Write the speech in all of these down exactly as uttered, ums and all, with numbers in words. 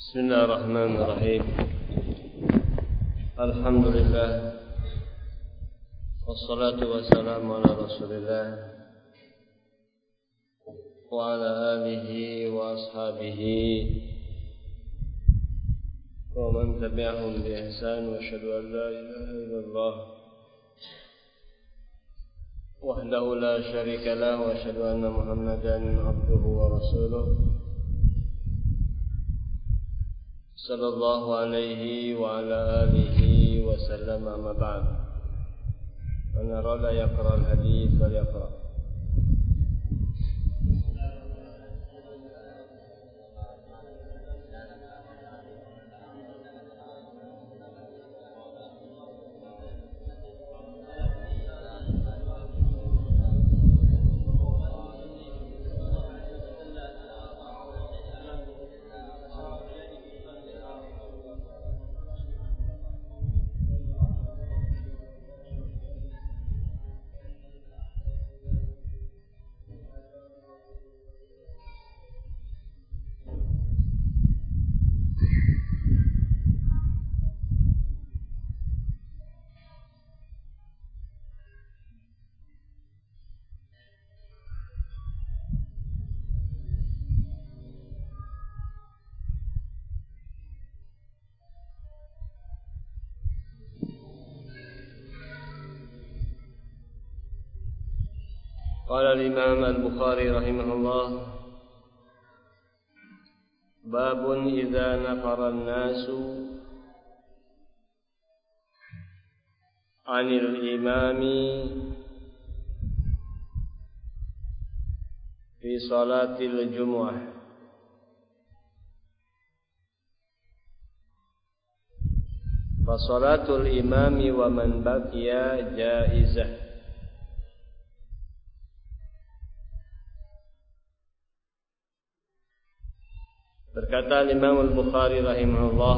Bismillahirrahmanirrahim. Alhamdulillah. Wassalatu wassalamu ala Rasulillah wa ala alihi wa ashabihi wa man tabi'ahum bi ihsan wa asyhadu an la ilaha illallah wahdahu la syarika lah wa asyhadu anna Muhammadan abduhu wa rasuluh sallallahu alaihi wa ala alihi wa sallam. Amma ba'd. Man arada yaqra al-hadith falyaqra. Qala al-Imam al-Bukhari rahimahullah, babun idza nafara an-nasu 'anil imami fi salatil jumu'ah. Fa salatul imami wa man baqiya jaizah. Berkata Imam Al-Bukhari rahimahullah,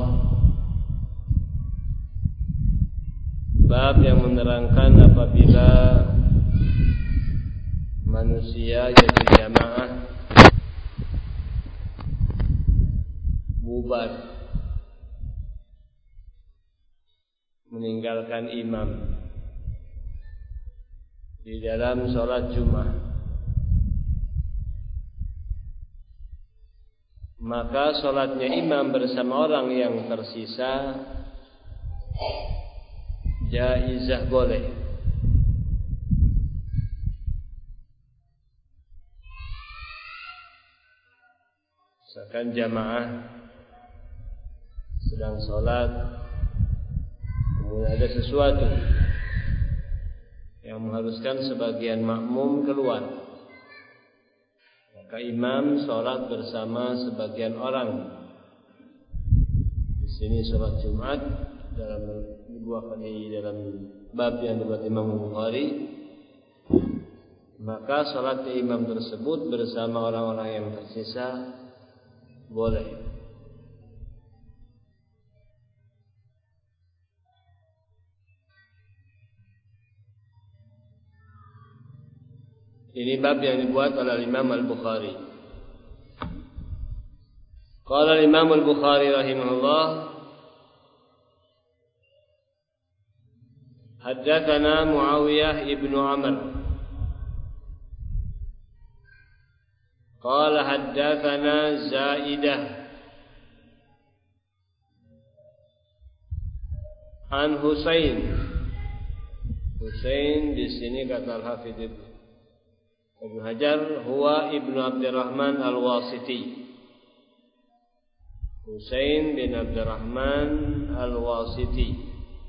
bab yang menerangkan apabila manusia yaitu jamaah bubar meninggalkan imam di dalam sholat Jumat, maka sholatnya imam bersama orang yang tersisa jaizah, boleh. Misalkan jamaah sedang sholat, kemudian ada sesuatu yang mengharuskan sebagian makmum keluar, maka imam sholat bersama sebagian orang. Di sini sholat Jumat dalam dua kali dalam bab yang dibuat Imam Bukhari, maka sholat imam tersebut bersama orang-orang yang tersisa boleh. Ini bab yang dibuat oleh Imam Al-Bukhari. Qala Imam Al-Bukhari rahimahullah, haddatsana Muawiyah ibnu Amr qala haddatsana Zaidah an Husain. Husain di sini kata Al-Hafidz Ibnu Hajar, huwa Ibnu Abdurrahman Al-Wasiti. Husain bin Abdurrahman Al-Wasiti,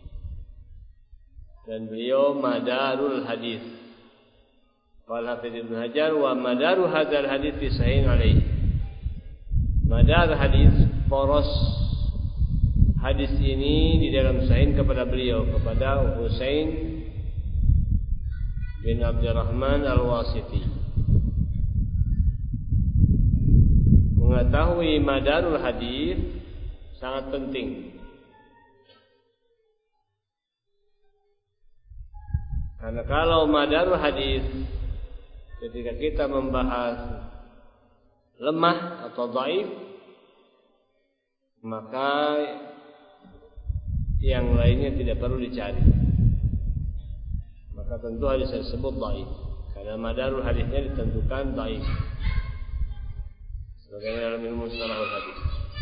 dan beliau madarul hadis. Qala Hafidz Ibnu Hajar, wa madaru hadzal hadis fi sahih alaihi. Madar hadis, poros hadis ini di dalam sahih kepada beliau, kepada Husain bin Abdurrahman Al-Wasiti. Mengetahui madarul hadis sangat penting, karena kalau madarul hadis ketika kita membahas lemah atau dhaif, maka yang lainnya tidak perlu dicari. Maka tentu hadis tersebut dhaif, karena madarul hadisnya ditentukan dhaif. Sebagaimana dalam ilmu mustalahul hadis.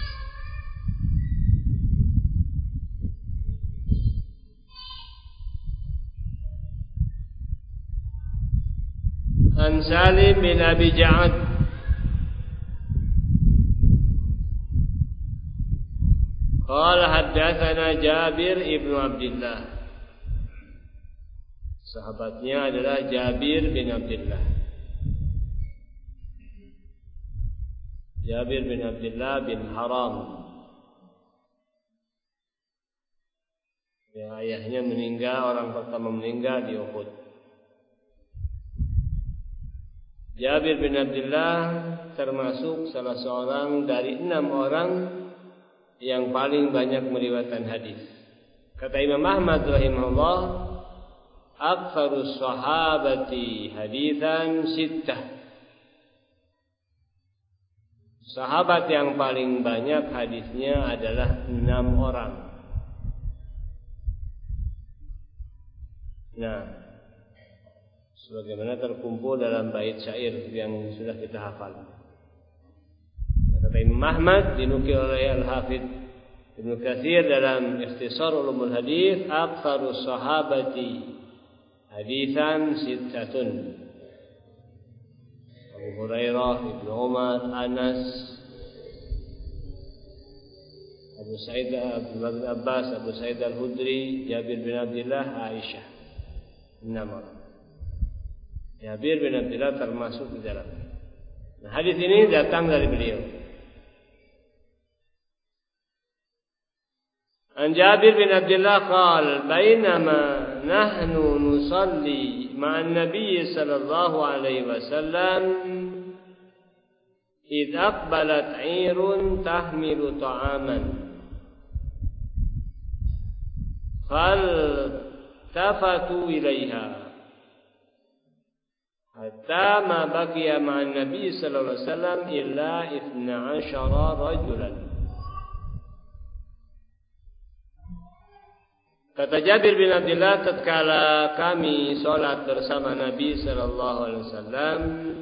An Salim bin Abi Ja'ad qala haddatsana Jabir ibnu Abdullah. Sahabatnya adalah Jabir bin Abdullah. Jabir bin Abdullah bin Haram. Ya, ayahnya meninggal, orang pertama meninggal di Uhud. Jabir bin Abdullah termasuk salah seorang dari enam orang yang paling banyak meriwayatkan hadis. Kata Imam Ahmad rahimahullah, aktsarus sahabati haditsan sittah. Sahabat yang paling banyak hadisnya adalah enam orang. Nah, sebagaimana terkumpul dalam bait syair yang sudah kita hafal. Kata Imam Ahmad, dinukil oleh Al-Hafidz Ibnu Katsir dalam Ikhtisar Ulumul Hadis, aktsarus sahabati haditsan sittatun. Abu Hurairah, Ibnu Umar, Anas, Abu Sa'id, Abdullah bin Abbas, Abu Sa'id Al-Khudri, Jabir bin Abdullah, Aisyah. Enam orang. Jabir bin Abdullah termasuk di dalam. Nah, hadis ini datang dari beliau. An Jabir bin Abdullah qala bainama nahnu nusalli ma'an nabiy sallallahu alaihi wasallam id aqbalat 'irun tahmilu ta'aman fal tafatu ilaiha hatta ma baqiya ma'an nabiy sallallahu alaihi wasallam illa ithna ashara rajulan. Kata Jabir bin Abdullah, tatkala kami sholat bersama Nabi sallallahu alaihi wasallam,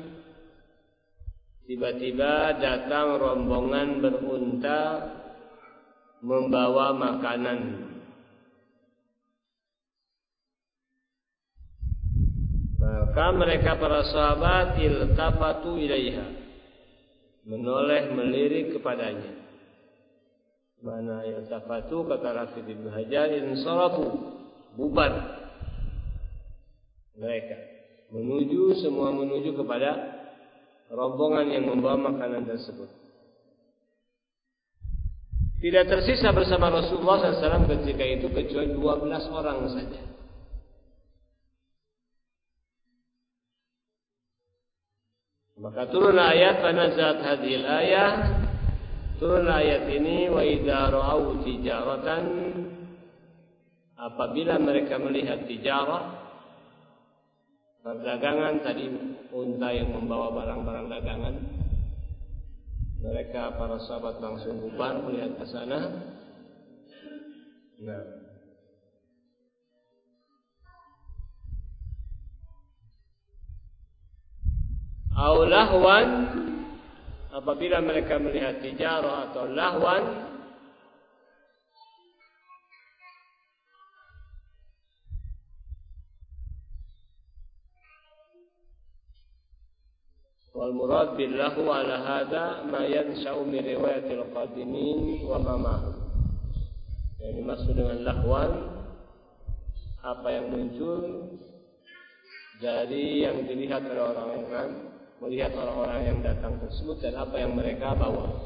tiba-tiba datang rombongan berunta membawa makanan. Maka mereka para sahabat iltafatu ilaiha, menoleh melirik kepadanya. Mana iltafatu, kata Hafidz Ibnu Hajar, insarafu, bubar mereka, menuju, semua menuju kepada rombongan yang membawa makanan tersebut. Tidak tersisa bersama Rasulullah sallallahu alaihi wasallam ketika itu kecuali dua belas orang saja. Maka turun ayat, fanazat hadhil ayah, turun ayat ini, wa idza ra'au tijaratan, apabila mereka melihat tijarah, perdagangan, tadi unta yang membawa barang-barang dagangan, mereka para sahabat langsung bubar melihat ke sana. Nah, au lahwan, apabila mereka melihat tijarah atau lahwan, wal murad bil lahu ala hada ma yansha'u min riwayatil qadimin wa ma ma'hum. Yang dimaksud dengan lahwan, apa yang muncul dari yang dilihat oleh orang-orang, melihat orang-orang yang datang tersebut dan apa yang mereka bawa.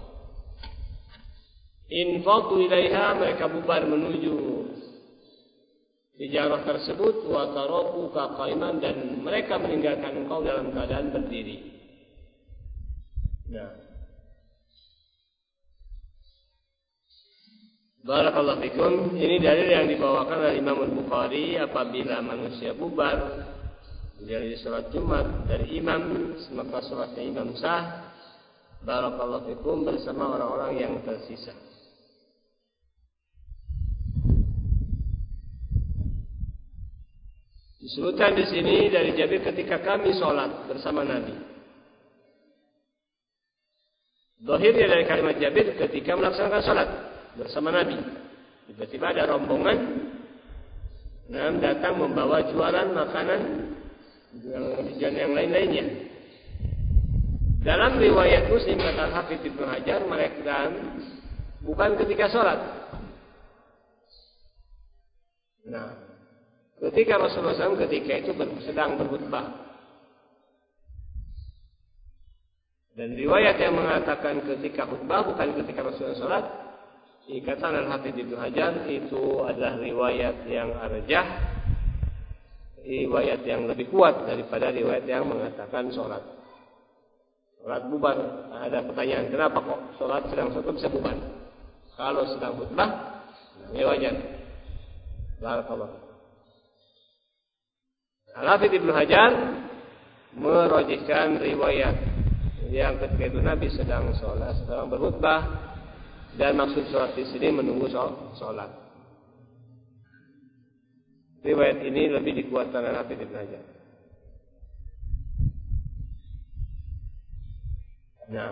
Infatu ilaiha, mereka bubar menuju tijarah tersebut, wa taraku ka qaiman, dan mereka meninggalkan engkau dalam keadaan berdiri. Nah, barakallahu fikum. Ini dalil yang dibawakan oleh Imam Al-Bukhari, apabila manusia bubar dari salat Jumat dari imam, maka salatnya imam sah, barakallahu fikum, bersama orang-orang yang tersisa. Disebutkan di sini dari Jabir ketika kami sholat bersama Nabi. Zahirnya dari kalimat Jabir ketika melaksanakan sholat bersama Nabi. Tiba-tiba ada rombongan yang datang membawa jualan makanan dan yang lain-lainnya. Dalam riwayat Muslim kata Hafidz Ibnu Hajar, mereka bukan ketika sholat. Nah, ketika Rasulullah shallallahu alaihi wasallam ketika itu sedang berkhutbah. Dan riwayat yang mengatakan ketika khutbah bukan ketika Rasulullah sholat, dikatakan Al-Hafidz Ibnu Hajar itu adalah riwayat yang arjah, riwayat yang lebih kuat daripada riwayat yang mengatakan sholat. Sholat bubar. Ada pertanyaan, kenapa kok sholat sedang khutbah bisa bubar? Kalau sedang khutbah, ya wajar. Barakallahu. Al-Hafidz Ibnu Hajar merojihkan riwayat yang ketika itu Nabi sedang sholat, sedang berkhutbah, dan maksud sholat di sini menunggu sholat. Riwayat ini lebih dikuatkan oleh Hafidz Ibnu Hajar. Nah,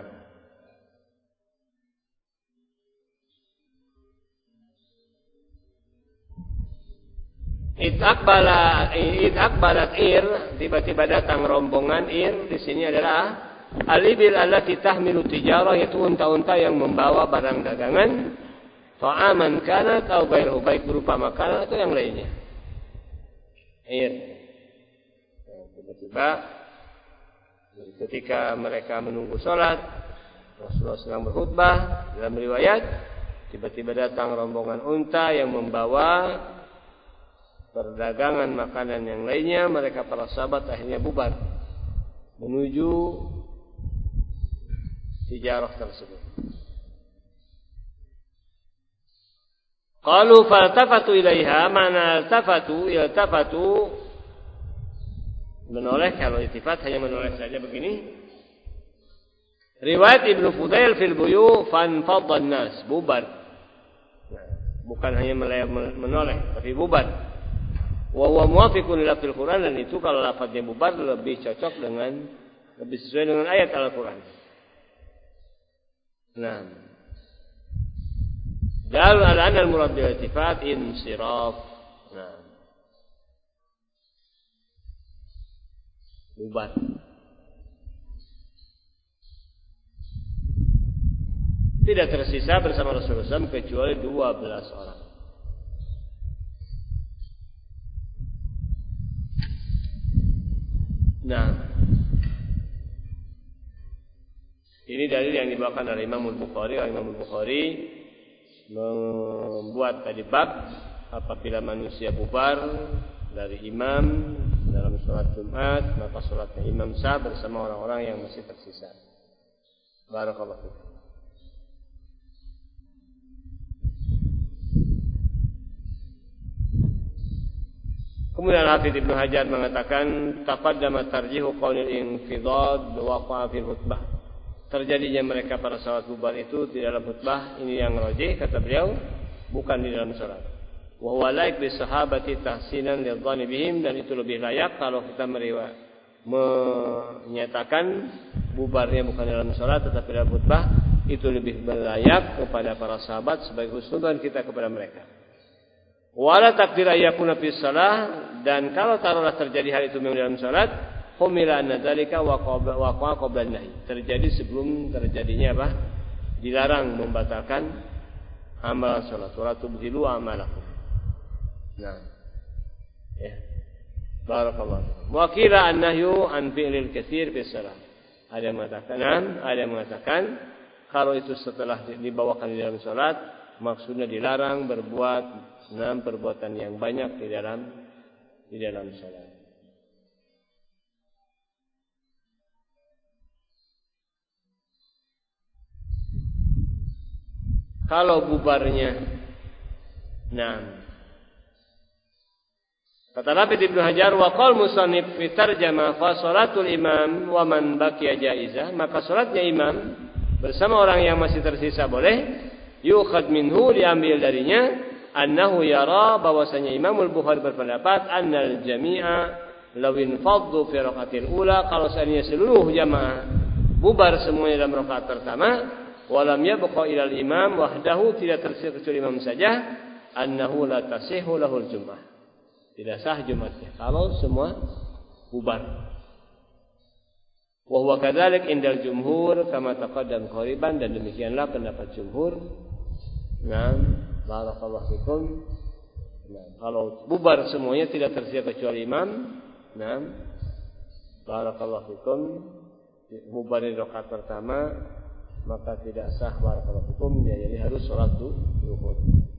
Itaqbala itaqbalat ir, tiba-tiba datang rombongan ir. Di sini adalah alibil allati tahmilu tijarah, yaitu unta-unta yang membawa barang dagangan. Fa'aman kanat atau ghairuhu, baik berupa makanan atau yang lainnya. Ir. Tiba-tiba ketika mereka menunggu sholat, Rasulullah sedang berkhutbah. Dalam riwayat, tiba-tiba datang rombongan unta yang membawa perdagangan makanan yang lainnya. Mereka para sahabat akhirnya bubar menuju tijarah tersebut. Qalu faltafatu ilaiha, mana altafatu, iltafatu menoleh. Kalau iltifat hanya menoleh saja begini. Riwayat Ibnu Fudail fil buyu fanfaddan nas, bubar. Nah, bukan hanya menoleh tapi bubar. Wa huwa muwafiqun ila fil Quran, dan itu kalau lafaznya bubar lebih cocok dengan, lebih sesuai dengan ayat Al-Quran. Nah, dalil ala anna al-murad bil iltifat insiraf. Nah, bubar. Tidak tersisa bersama Rasulullah shallallahu alaihi wasallam kecuali dua belas orang. Nah, ini dalil yang dibawakan oleh Imam Al-Bukhari. Imam Al-Bukhari membuat tadi bab apabila manusia bubar dari imam dalam sholat Jumat, maka sholatnya imam sah bersama orang-orang yang masih tersisa. Barakallahu fiikum. Kemudian Hafidz Ibnu Hajar mengatakan taqaddama tarjihu qaulil infidad waqa'a fil khutbah. Terjadinya mereka para sahabat bubar itu di dalam khutbah, ini yang rajih kata beliau, bukan di dalam salat. Wa huwa laik bi sahabati tahsinan lidhanni bihim, dan itu lebih layak kalau kita meriwayat menyatakan bubarnya bukan dalam salat tetapi dalam khutbah, itu lebih layak kepada para sahabat sebagai husnudzon kita kepada mereka. Wala takdir ayyakuna fi shalah, dan kalau taruhlah terjadi hal itu memang dalam salat, humila anna dzalika waqa'a qabla an-nahy, terjadi sebelum terjadinya apa? Dilarang, membatalkan amalan salat. Wala tubtilu amalakum. Nah. Ya. Barakallahu. Wa qila an-nahyu an fi'lil katsir fi shalah. Ada yang mengatakan, ada yang mengatakan kalau itu setelah dibawakan di dalam salat, maksudnya dilarang berbuat enam perbuatan yang banyak di dalam di dalam salat. Kalau bubarnya, nah, kata Hafidz Ibnu Hajar, wa qal musannif fi tarjamah fa salatul imam wa man baqiya jaizah, maka salatnya imam bersama orang yang masih tersisa boleh, yukhad minhu, diambil darinya, annahu yara bahwasanya Imam Al-Bukhari berpendapat annal jami'a law infaddu fi rakaatil ula, kalau seandainya seluruh jamaah bubar semuanya dalam rakaat pertama, walam yabqa ila al-imam wahdahu, tidak tersisa kecuali imam saja, annahu la tasihhu lahul jum'ah, tidak sah Jumatnya kalau semua bubar. Wa huwa kadzalik indal jumhur kama taqaddam qariban, dan demikianlah pendapat jumhur. Naam, barakallahu fikum. Nah, kalau bubar semuanya tidak tersisa kecuali imam, naam, barakallahu fikum, bubar di rakaat pertama, maka tidak sah barakallahu fikum, jadi harus salat zuhur.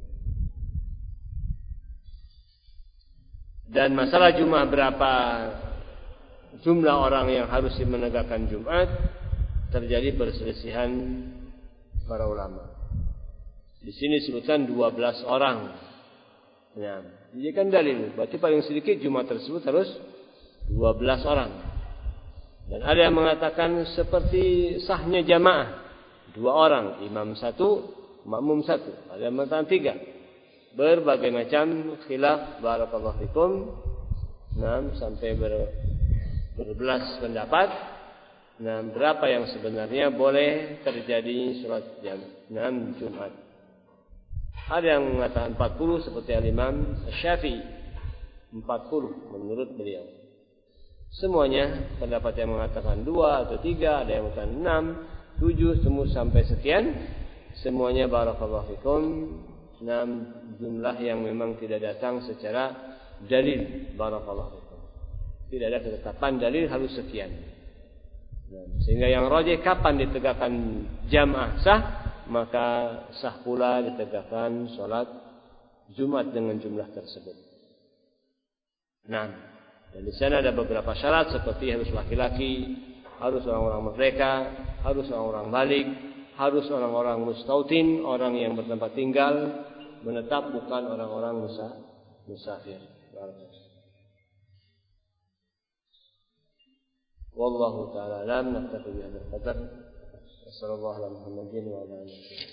Dan masalah Jumat berapa jumlah orang yang harus menegakkan Jumat, terjadi perselisihan para ulama. Di sini disebutkan dua belas orang. Ya, jadi kan dalil, berarti paling sedikit Jumat tersebut harus dua belas orang. Dan ada yang mengatakan seperti sahnya jamaah, dua orang, imam satu, makmum satu. Ada yang mengatakan tiga. Berbagai macam khilaf barakallahu fikum. Nah, sampai ber berbelas pendapat. Nah, berapa yang sebenarnya boleh terjadi sholat jam Jumat? Ada yang mengatakan empat puluh seperti Al-Imam Syafi'i, empat puluh menurut beliau. Semuanya pendapat yang mengatakan dua atau tiga, ada yang mengatakan enam, tujuh, semua sampai sekian. Semuanya barakallahu fikum, enam jumlah yang memang tidak datang secara dalil barakallahu fikum. Tidak ada ketetapan dalil harus sekian. Sehingga yang rajih kapan ditegakkan jamaah sah, maka sah pula ditegakkan sholat Jumat dengan jumlah tersebut. Nah, dan di sana ada beberapa syarat seperti harus laki-laki, harus orang-orang merdeka, harus orang-orang balik, harus orang-orang mustautin, orang yang bertempat tinggal menetap, bukan orang-orang musafir. Wallahu ta'ala alam, naktafi bihadzal qadar. Wassallallahu ala Muhammadin wa ala alihi.